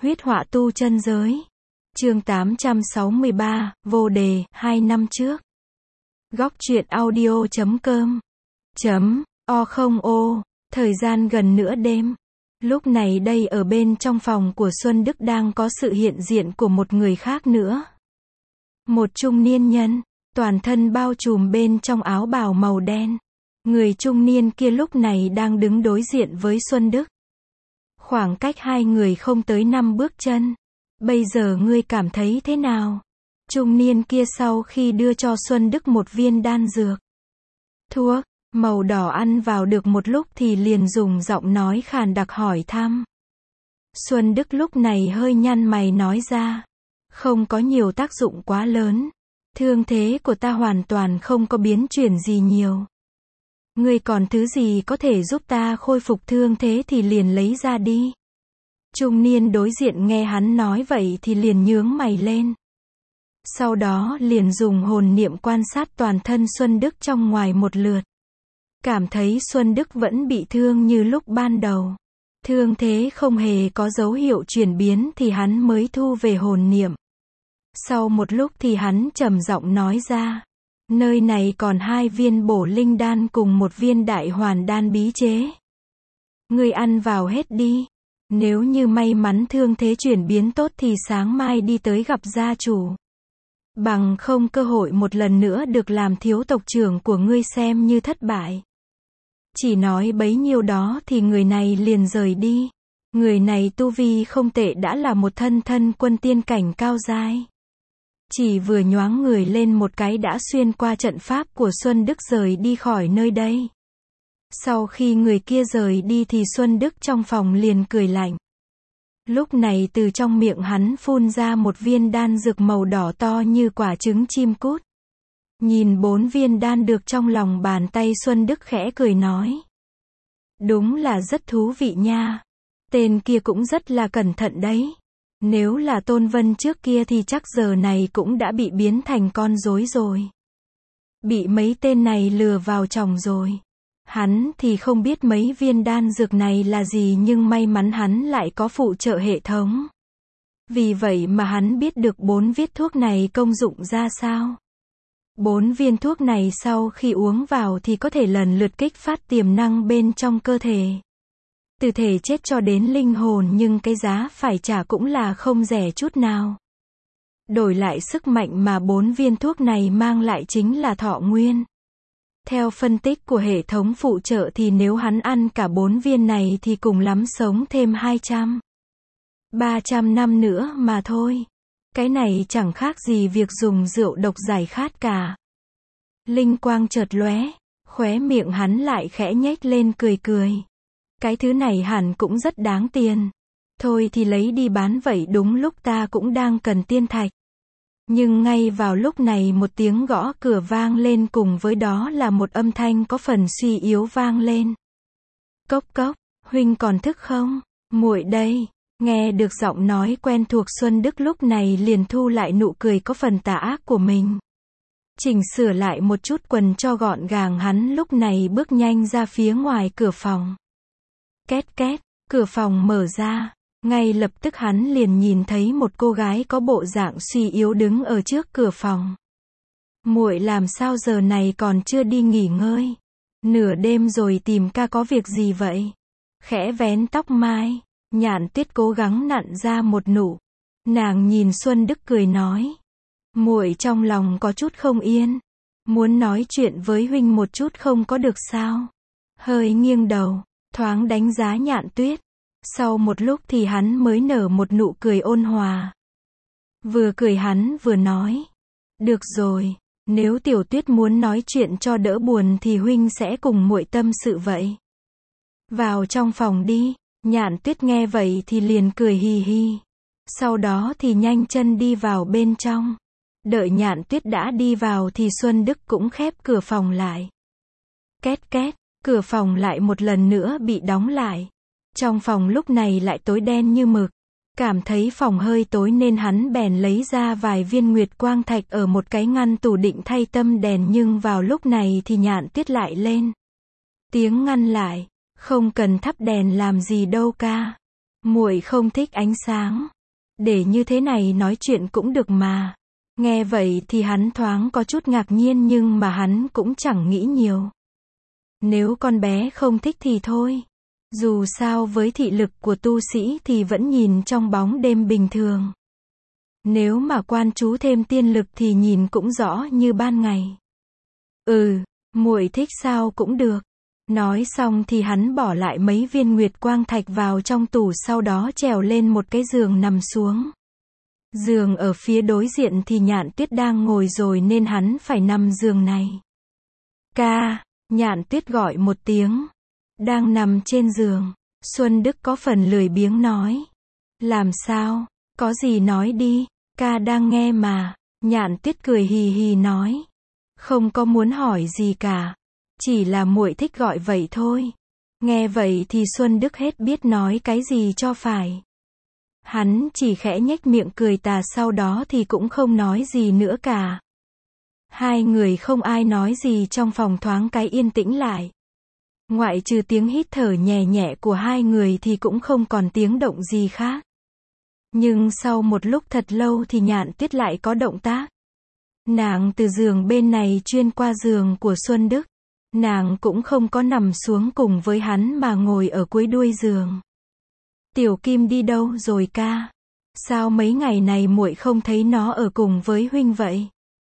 Huyết họa tu chân giới. Chương 863, vô đề, 2 năm trước. Góc truyện audio.com O thời gian gần nửa đêm. Lúc này đây ở bên trong phòng của Xuân Đức đang có sự hiện diện của một người khác nữa. Một trung niên nhân, toàn thân bao trùm bên trong áo bào màu đen. Người trung niên kia lúc này đang đứng đối diện với Xuân Đức. Khoảng cách hai người không tới 5 bước chân. Bây giờ ngươi cảm thấy thế nào? Trung niên kia sau khi đưa cho Xuân Đức một viên đan dược. Thuốc, màu đỏ ăn vào được một lúc thì liền dùng giọng nói khàn đặc hỏi thăm. Xuân Đức lúc này hơi nhăn mày nói ra. Không có nhiều tác dụng quá lớn. Thương thế của ta hoàn toàn không có biến chuyển gì nhiều. Ngươi còn thứ gì có thể giúp ta khôi phục thương thế thì liền lấy ra đi. Trung niên đối diện nghe hắn nói vậy thì liền nhướng mày lên. Sau đó liền dùng hồn niệm quan sát toàn thân Xuân Đức trong ngoài một lượt. Cảm thấy Xuân Đức vẫn bị thương như lúc ban đầu. Thương thế không hề có dấu hiệu chuyển biến thì hắn mới thu về hồn niệm. Sau một lúc thì hắn trầm giọng nói ra. Nơi này còn 2 viên bổ linh đan cùng 1 viên đại hoàn đan bí chế. Ngươi ăn vào hết đi. Nếu như may mắn thương thế chuyển biến tốt thì sáng mai đi tới gặp gia chủ. Bằng không cơ hội một lần nữa được làm thiếu tộc trưởng của ngươi xem như thất bại. Chỉ nói bấy nhiêu đó thì người này liền rời đi. Người này tu vi không tệ đã là một thân quân tiên cảnh cao giai. Chỉ vừa nhoáng người lên một cái đã xuyên qua trận pháp của Xuân Đức rời đi khỏi nơi đây. Sau khi người kia rời đi thì Xuân Đức trong phòng liền cười lạnh. Lúc này từ trong miệng hắn phun ra một viên đan dược màu đỏ to như quả trứng chim cút. Nhìn 4 viên đan được trong lòng bàn tay Xuân Đức khẽ cười nói. Đúng là rất thú vị nha. Tên kia cũng rất là cẩn thận đấy. Nếu là Tôn Vân trước kia thì chắc giờ này cũng đã bị biến thành con rối rồi. Bị mấy tên này lừa vào chồng rồi. Hắn thì không biết mấy viên đan dược này là gì nhưng may mắn hắn lại có phụ trợ hệ thống. Vì vậy mà hắn biết được 4 viết thuốc này công dụng ra sao. 4 viên thuốc này sau khi uống vào thì có thể lần lượt kích phát tiềm năng bên trong cơ thể. Từ thể chết cho đến linh hồn nhưng cái giá phải trả cũng là không rẻ chút nào. Đổi lại sức mạnh mà 4 viên thuốc này mang lại chính là thọ nguyên. Theo phân tích của hệ thống phụ trợ thì nếu hắn ăn cả 4 viên này thì cùng lắm sống thêm 200, 300 năm nữa mà thôi. Cái này chẳng khác gì việc dùng rượu độc giải khát cả. Linh quang chợt lóe, khóe miệng hắn lại khẽ nhếch lên cười cười. Cái thứ này hẳn cũng rất đáng tiền. Thôi thì lấy đi bán vậy, đúng lúc ta cũng đang cần tiên thạch. Nhưng ngay vào lúc này một tiếng gõ cửa vang lên cùng với đó là một âm thanh có phần suy yếu vang lên. Cốc cốc, huynh còn thức không? Muội đây. Nghe được giọng nói quen thuộc Xuân Đức lúc này liền thu lại nụ cười có phần tà ác của mình. Chỉnh sửa lại một chút quần cho gọn gàng hắn lúc này bước nhanh ra phía ngoài cửa phòng. Két két, cửa phòng mở ra. Ngay lập tức hắn liền nhìn thấy một cô gái có bộ dạng suy yếu đứng ở trước cửa phòng. Muội làm sao giờ này còn chưa đi nghỉ ngơi? Nửa đêm rồi tìm ca có việc gì vậy? Khẽ vén tóc mai, Nhạn Tuyết cố gắng nặn ra một nụ. Nàng nhìn Xuân Đức cười nói. Muội trong lòng có chút không yên. Muốn nói chuyện với huynh một chút không có được sao? Hơi nghiêng đầu, thoáng đánh giá Nhạn Tuyết. Sau một lúc thì hắn mới nở một nụ cười ôn hòa. Vừa cười hắn vừa nói. Được rồi, nếu Tiểu Tuyết muốn nói chuyện cho đỡ buồn thì huynh sẽ cùng muội tâm sự vậy. Vào trong phòng đi. Nhạn Tuyết nghe vậy thì liền cười hì hì. Sau đó thì nhanh chân đi vào bên trong. Đợi Nhạn Tuyết đã đi vào thì Xuân Đức cũng khép cửa phòng lại. Két két, cửa phòng lại một lần nữa bị đóng lại. Trong phòng lúc này lại tối đen như mực. Cảm thấy phòng hơi tối nên hắn bèn lấy ra vài viên nguyệt quang thạch ở một cái ngăn tủ định thay tâm đèn, nhưng vào lúc này thì Nhạn Tuyết lại lên tiếng ngăn lại. Không cần thắp đèn làm gì đâu ca. Muội không thích ánh sáng. để như thế này nói chuyện cũng được mà. Nghe vậy thì hắn thoáng có chút ngạc nhiên nhưng mà hắn cũng chẳng nghĩ nhiều. Nếu con bé không thích thì thôi. Dù sao với thị lực của tu sĩ thì vẫn nhìn trong bóng đêm bình thường. Nếu mà quan chú thêm tiên lực thì nhìn cũng rõ như ban ngày. Muội thích sao cũng được. Nói xong thì hắn bỏ lại mấy viên nguyệt quang thạch vào trong tủ, sau đó trèo lên một cái giường nằm xuống. Giường ở phía đối diện thì Nhạn Tuyết đang ngồi rồi nên hắn phải nằm giường này. Ca, Nhạn Tuyết gọi một tiếng. Đang nằm trên giường, Xuân Đức có phần lười biếng nói. Làm sao, có gì nói đi, ca đang nghe mà. Nhạn Tuyết cười hì hì nói. Không có muốn hỏi gì cả. Chỉ là muội thích gọi vậy thôi. Nghe vậy thì Xuân Đức hết biết nói cái gì cho phải. Hắn chỉ khẽ nhếch miệng cười tà, sau đó thì cũng không nói gì nữa cả. Hai người không ai nói gì, trong phòng thoáng cái yên tĩnh lại. Ngoại trừ tiếng hít thở nhẹ nhẹ của hai người thì cũng không còn tiếng động gì khác. Nhưng sau một lúc thật lâu thì Nhạn Tuyết lại có động tác. Nàng từ giường bên này chuyên qua giường của Xuân Đức. Nàng cũng không có nằm xuống cùng với hắn mà ngồi ở cuối đuôi giường. Tiểu Kim đi đâu rồi ca? Sao mấy ngày này muội không thấy nó ở cùng với huynh vậy?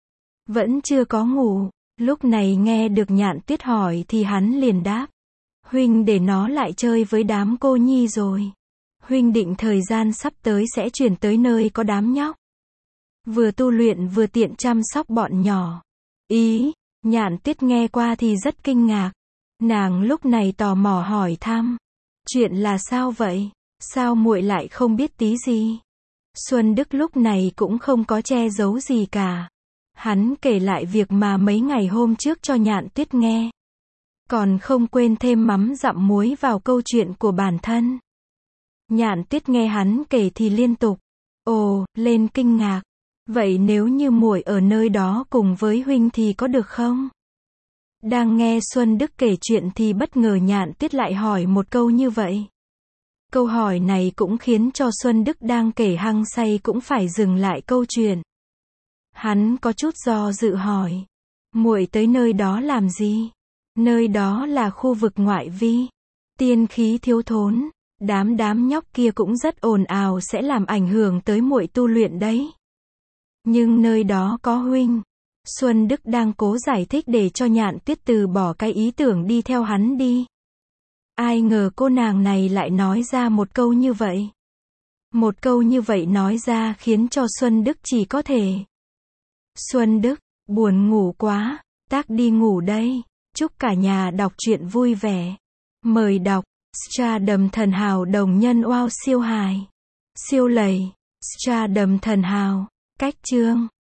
Vẫn chưa có ngủ. Lúc này nghe được Nhạn Tuyết hỏi thì hắn liền đáp. Huynh để nó lại chơi với đám cô nhi rồi. Huynh định thời gian sắp tới sẽ chuyển tới nơi có đám nhóc. Vừa tu luyện vừa tiện chăm sóc bọn nhỏ. Ý, Nhạn Tuyết nghe qua thì rất kinh ngạc. Nàng lúc này tò mò hỏi thăm. Chuyện là sao vậy? Sao muội lại không biết tí gì? Xuân Đức lúc này cũng không có che giấu gì cả. Hắn kể lại việc mà mấy ngày hôm trước cho Nhạn Tuyết nghe. Còn không quên thêm mắm dặm muối vào câu chuyện của bản thân. Nhạn Tuyết nghe hắn kể thì liên tục lên kinh ngạc. Vậy nếu như muội ở nơi đó cùng với huynh thì có được không? Đang nghe Xuân Đức kể chuyện thì bất ngờ Nhạn Tuyết lại hỏi một câu như vậy. Câu hỏi này cũng khiến cho Xuân Đức đang kể hăng say cũng phải dừng lại câu chuyện. Hắn có chút do dự hỏi. Muội tới nơi đó làm gì? Nơi đó là khu vực ngoại vi. Tiên khí thiếu thốn. Đám nhóc kia cũng rất ồn ào, sẽ làm ảnh hưởng tới muội tu luyện đấy. Nhưng nơi đó có huynh. Xuân Đức đang cố giải thích để cho Nhạn Tuyết từ bỏ cái ý tưởng đi theo hắn đi. Ai ngờ cô nàng này lại nói ra một câu như vậy. Một câu như vậy nói ra khiến cho Xuân Đức chỉ có thể. Xuân Đức, buồn ngủ quá, tác đi ngủ đây. Chúc cả nhà đọc truyện vui vẻ. Mời đọc. Stardom thần hào đồng nhân wow siêu hài. Siêu lầy. Stardom thần hào. Cách chương.